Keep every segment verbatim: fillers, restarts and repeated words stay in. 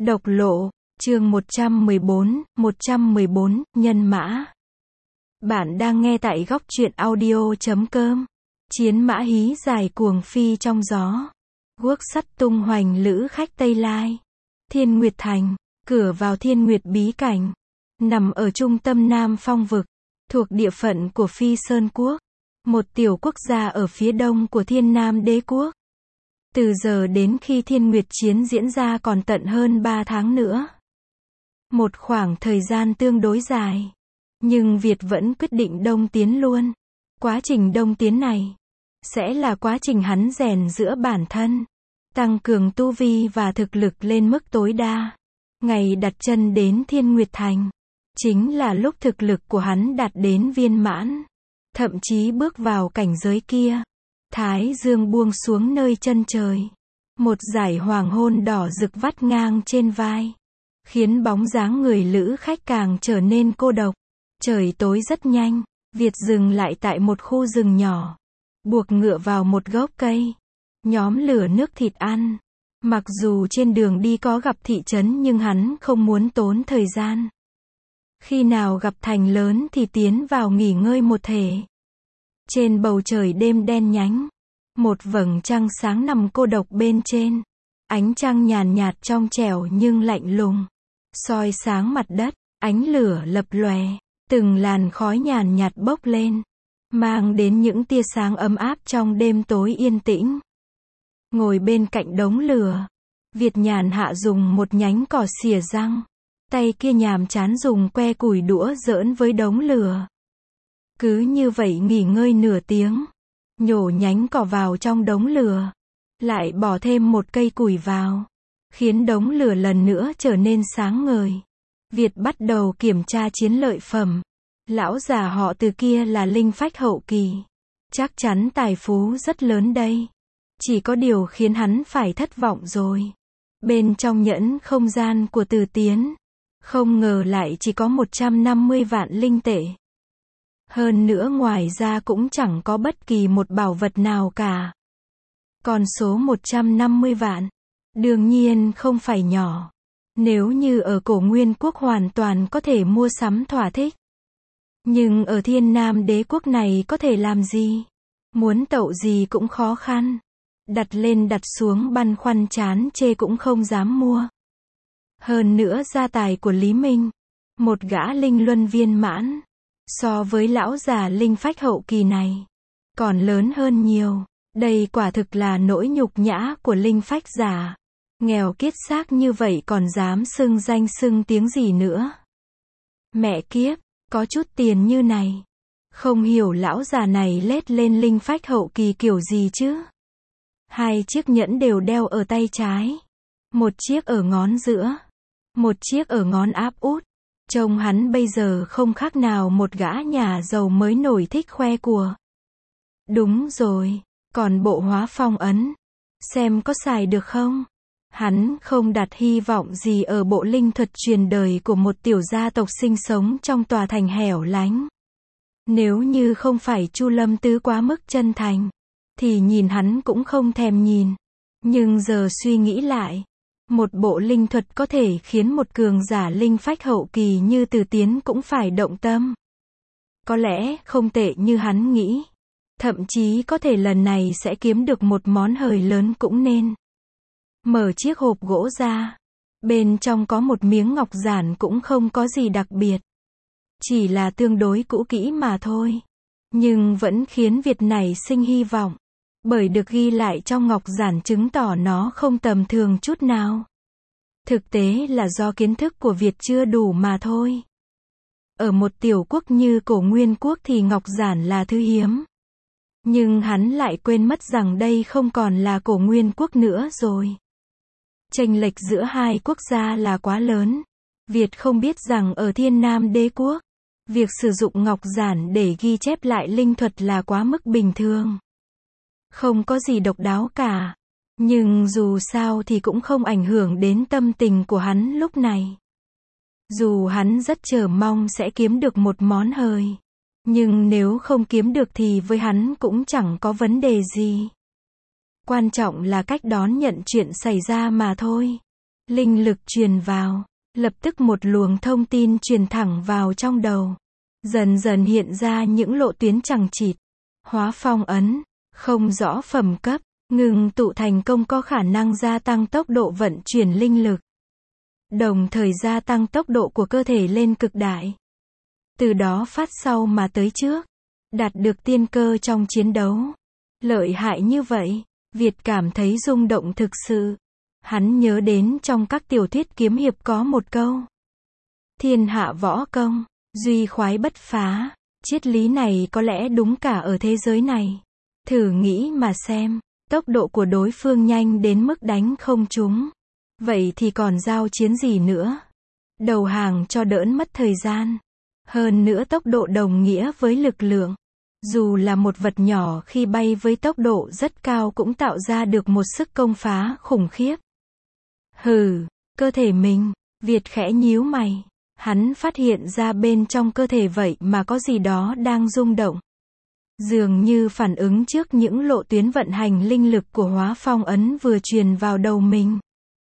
Độc lộ, chương một trăm mười bốn, một trăm mười bốn, nhân mã. Bạn đang nghe tại góc truyện audio chấm com. Chiến mã hí dài cuồng phi trong gió. Guốc sắt tung hoành lữ khách Tây Lai. Thiên Nguyệt Thành, cửa vào Thiên Nguyệt bí cảnh. Nằm ở trung tâm Nam Phong vực, thuộc địa phận của Phi Sơn Quốc. Một tiểu quốc gia ở phía đông của Thiên Nam Đế Quốc. Từ giờ đến khi Thiên Nguyệt Chiến diễn ra còn tận hơn ba tháng nữa. Một khoảng thời gian tương đối dài. Nhưng Việt vẫn quyết định đông tiến luôn. Quá trình đông tiến này sẽ là quá trình hắn rèn giữa bản thân, tăng cường tu vi và thực lực lên mức tối đa. Ngày đặt chân đến Thiên Nguyệt Thành, chính là lúc thực lực của hắn đạt đến viên mãn. Thậm chí bước vào cảnh giới kia. Thái dương buông xuống nơi chân trời. Một dải hoàng hôn đỏ rực vắt ngang trên vai. Khiến bóng dáng người lữ khách càng trở nên cô độc. Trời tối rất nhanh. Việt dừng lại tại một khu rừng nhỏ. Buộc ngựa vào một gốc cây. Nhóm lửa nước thịt ăn. Mặc dù trên đường đi có gặp thị trấn nhưng hắn không muốn tốn thời gian. Khi nào gặp thành lớn thì tiến vào nghỉ ngơi một thể. Trên bầu trời đêm đen nhánh, một vầng trăng sáng nằm cô độc bên trên. Ánh trăng nhàn nhạt trong trẻo nhưng lạnh lùng, soi sáng mặt đất, ánh lửa lập lòe, từng làn khói nhàn nhạt bốc lên, mang đến những tia sáng ấm áp trong đêm tối yên tĩnh. Ngồi bên cạnh đống lửa, Việt nhàn hạ dùng một nhánh cỏ xìa răng, tay kia nhàm chán dùng que củi đũa giỡn với đống lửa. Cứ như vậy nghỉ ngơi nửa tiếng, nhổ nhánh cỏ vào trong đống lửa, lại bỏ thêm một cây củi vào, khiến đống lửa lần nữa trở nên sáng ngời. Việt bắt đầu kiểm tra chiến lợi phẩm. Lão già họ Từ kia là linh phách hậu kỳ, chắc chắn tài phú rất lớn đây. Chỉ có điều khiến hắn phải thất vọng rồi. Bên trong nhẫn không gian của Từ Tiến, không ngờ lại chỉ có một trăm năm mươi vạn linh tệ. Hơn nữa ngoài ra cũng chẳng có bất kỳ một bảo vật nào cả. Con số một trăm năm mươi vạn, đương nhiên không phải nhỏ. Nếu như ở cổ Nguyên Quốc hoàn toàn có thể mua sắm thỏa thích. Nhưng ở Thiên Nam Đế Quốc này có thể làm gì? Muốn tậu gì cũng khó khăn. Đặt lên đặt xuống băn khoăn chán chê cũng không dám mua. Hơn nữa gia tài của Lý Minh, một gã linh luân viên mãn, so với lão già linh phách hậu kỳ này, còn lớn hơn nhiều. Đây quả thực là nỗi nhục nhã của linh phách giả. Nghèo kiết xác như vậy còn dám xưng danh xưng tiếng gì nữa. Mẹ kiếp, có chút tiền như này. Không hiểu lão già này lết lên linh phách hậu kỳ kiểu gì chứ. Hai chiếc nhẫn đều đeo ở tay trái. Một chiếc ở ngón giữa. Một chiếc ở ngón áp út. Trông hắn bây giờ không khác nào một gã nhà giàu mới nổi thích khoe của. Đúng rồi, còn bộ hóa phong ấn. Xem có xài được không? Hắn không đặt hy vọng gì ở bộ linh thuật truyền đời của một tiểu gia tộc sinh sống trong tòa thành hẻo lánh. Nếu như không phải Chu Lâm Tứ quá mức chân thành, thì nhìn hắn cũng không thèm nhìn. Nhưng giờ suy nghĩ lại, một bộ linh thuật có thể khiến một cường giả linh phách hậu kỳ như Từ Tiến cũng phải động tâm. Có lẽ không tệ như hắn nghĩ. Thậm chí có thể lần này sẽ kiếm được một món hời lớn cũng nên. Mở chiếc hộp gỗ ra. Bên trong có một miếng ngọc giản cũng không có gì đặc biệt. Chỉ là tương đối cũ kỹ mà thôi. Nhưng vẫn khiến Việt này sinh hy vọng. Bởi được ghi lại trong ngọc giản chứng tỏ nó không tầm thường chút nào. Thực tế là do kiến thức của Việt chưa đủ mà thôi. Ở một tiểu quốc như cổ Nguyên Quốc thì ngọc giản là thứ hiếm. Nhưng hắn lại quên mất rằng đây không còn là cổ Nguyên Quốc nữa rồi. Chênh lệch giữa hai quốc gia là quá lớn. Việt không biết rằng ở Thiên Nam Đế Quốc, việc sử dụng ngọc giản để ghi chép lại linh thuật là quá mức bình thường. Không có gì độc đáo cả. Nhưng dù sao thì cũng không ảnh hưởng đến tâm tình của hắn lúc này. Dù hắn rất chờ mong sẽ kiếm được một món hời. Nhưng nếu không kiếm được thì với hắn cũng chẳng có vấn đề gì. Quan trọng là cách đón nhận chuyện xảy ra mà thôi. Linh lực truyền vào. Lập tức một luồng thông tin truyền thẳng vào trong đầu. Dần dần hiện ra những lộ tuyến chằng chịt. Hóa phong ấn. Không rõ phẩm cấp. Ngừng tụ thành công có khả năng gia tăng tốc độ vận chuyển linh lực. Đồng thời gia tăng tốc độ của cơ thể lên cực đại. Từ đó phát sau mà tới trước. Đạt được tiên cơ trong chiến đấu. Lợi hại như vậy. Việt cảm thấy rung động thực sự. Hắn nhớ đến trong các tiểu thuyết kiếm hiệp có một câu. Thiên hạ võ công, duy khoái bất phá. Triết lý này có lẽ đúng cả ở thế giới này. Thử nghĩ mà xem, tốc độ của đối phương nhanh đến mức đánh không trúng. Vậy thì còn giao chiến gì nữa? Đầu hàng cho đỡn mất thời gian. Hơn nữa tốc độ đồng nghĩa với lực lượng. Dù là một vật nhỏ khi bay với tốc độ rất cao cũng tạo ra được một sức công phá khủng khiếp. Hừ, cơ thể mình, Việt khẽ nhíu mày. Hắn phát hiện ra bên trong cơ thể vậy mà có gì đó đang rung động. Dường như phản ứng trước những lộ tuyến vận hành linh lực của hóa phong ấn vừa truyền vào đầu mình.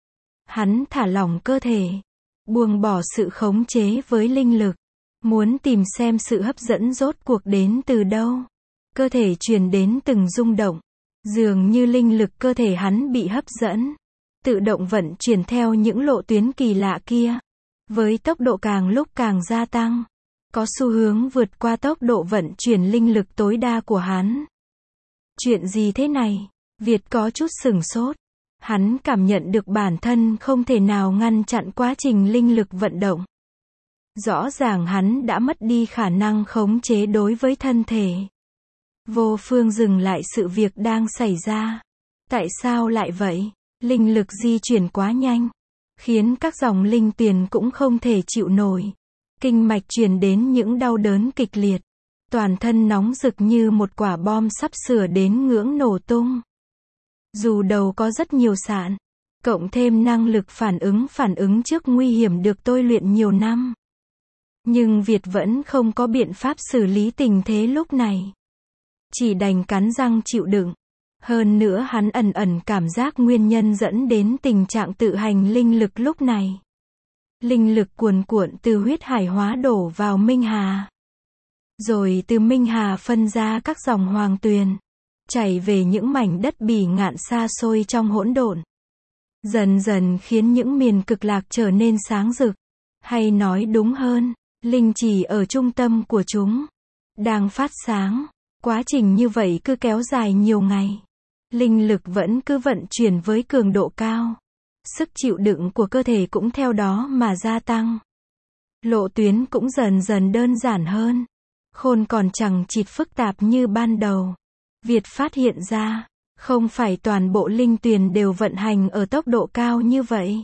Hắn thả lỏng cơ thể, buông bỏ sự khống chế với linh lực. Muốn tìm xem sự hấp dẫn rốt cuộc đến từ đâu. Cơ thể truyền đến từng rung động. Dường như linh lực cơ thể hắn bị hấp dẫn. Tự động vận chuyển theo những lộ tuyến kỳ lạ kia. Với tốc độ càng lúc càng gia tăng. Có xu hướng vượt qua tốc độ vận chuyển linh lực tối đa của hắn. Chuyện gì thế này? Việt có chút sửng sốt. Hắn cảm nhận được bản thân không thể nào ngăn chặn quá trình linh lực vận động. Rõ ràng hắn đã mất đi khả năng khống chế đối với thân thể. Vô phương dừng lại sự việc đang xảy ra. Tại sao lại vậy? Linh lực di chuyển quá nhanh. Khiến các dòng linh tuyền cũng không thể chịu nổi. Kinh mạch truyền đến những đau đớn kịch liệt. Toàn thân nóng rực như một quả bom sắp sửa đến ngưỡng nổ tung. Dù đầu có rất nhiều sạn. Cộng thêm năng lực phản ứng phản ứng trước nguy hiểm được tôi luyện nhiều năm. Nhưng Việt vẫn không có biện pháp xử lý tình thế lúc này. Chỉ đành cắn răng chịu đựng. Hơn nữa hắn ẩn ẩn cảm giác nguyên nhân dẫn đến tình trạng tự hành linh lực lúc này. Linh lực cuồn cuộn từ huyết hải hóa đổ vào Minh Hà. Rồi từ Minh Hà phân ra các dòng hoàng tuyền. Chảy về những mảnh đất bỉ ngạn xa xôi trong hỗn độn. Dần dần khiến những miền cực lạc trở nên sáng rực. Hay nói đúng hơn, linh chỉ ở trung tâm của chúng. Đang phát sáng. Quá trình như vậy cứ kéo dài nhiều ngày. Linh lực vẫn cứ vận chuyển với cường độ cao. Sức chịu đựng của cơ thể cũng theo đó mà gia tăng. Lộ tuyến cũng dần dần đơn giản hơn. Khôn còn chẳng chịt phức tạp như ban đầu. Việt phát hiện ra, không phải toàn bộ linh tuyền đều vận hành ở tốc độ cao như vậy.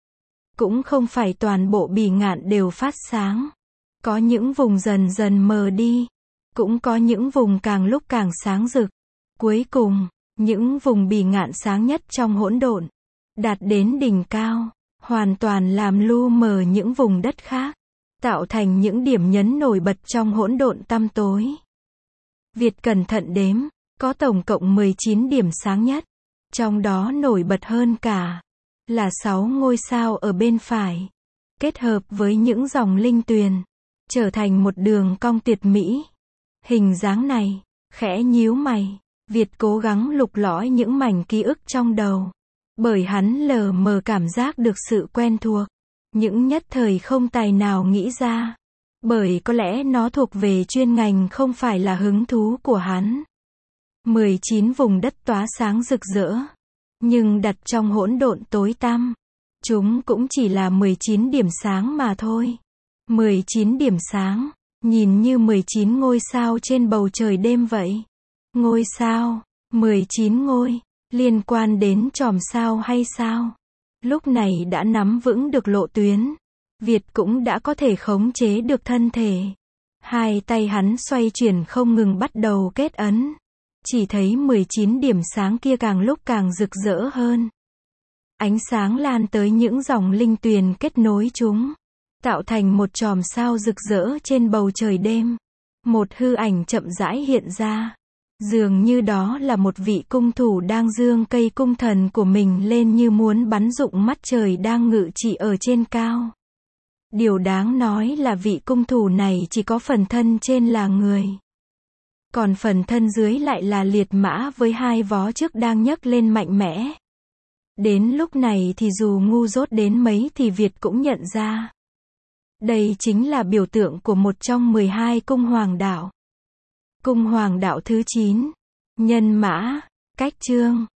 Cũng không phải toàn bộ bỉ ngạn đều phát sáng. Có những vùng dần dần mờ đi. Cũng có những vùng càng lúc càng sáng rực. Cuối cùng, những vùng bỉ ngạn sáng nhất trong hỗn độn, đạt đến đỉnh cao, hoàn toàn làm lu mờ những vùng đất khác, tạo thành những điểm nhấn nổi bật trong hỗn độn tăm tối. Việt cẩn thận đếm, có tổng cộng mười chín điểm sáng nhất, trong đó nổi bật hơn cả là sáu ngôi sao ở bên phải, kết hợp với những dòng linh tuyền, trở thành một đường cong tuyệt mỹ. Hình dáng này, khẽ nhíu mày, Việt cố gắng lục lọi những mảnh ký ức trong đầu. Bởi hắn lờ mờ cảm giác được sự quen thuộc. Những nhất thời không tài nào nghĩ ra. Bởi có lẽ nó thuộc về chuyên ngành không phải là hứng thú của hắn. mười chín vùng đất tóa sáng rực rỡ. Nhưng đặt trong hỗn độn tối tăm. Chúng cũng chỉ là mười chín điểm sáng mà thôi. mười chín điểm sáng. Nhìn như mười chín ngôi sao trên bầu trời đêm vậy. Ngôi sao, mười chín ngôi, liên quan đến chòm sao hay sao? Lúc này đã nắm vững được lộ tuyến. Việt cũng đã có thể khống chế được thân thể. Hai tay hắn xoay chuyển không ngừng bắt đầu kết ấn. Chỉ thấy mười chín điểm sáng kia càng lúc càng rực rỡ hơn. Ánh sáng lan tới những dòng linh tuyền kết nối chúng. Tạo thành một chòm sao rực rỡ trên bầu trời đêm. Một hư ảnh chậm rãi hiện ra. Dường như đó là một vị cung thủ đang giương cây cung thần của mình lên như muốn bắn dụng mắt trời đang ngự trị ở trên cao. Điều đáng nói là vị cung thủ này chỉ có phần thân trên là người. Còn phần thân dưới lại là liệt mã với hai vó trước đang nhấc lên mạnh mẽ. Đến lúc này thì dù ngu dốt đến mấy thì Việt cũng nhận ra. Đây chính là biểu tượng của một trong mười hai cung hoàng đạo. Cung hoàng đạo thứ chín. Nhân mã, cách chương.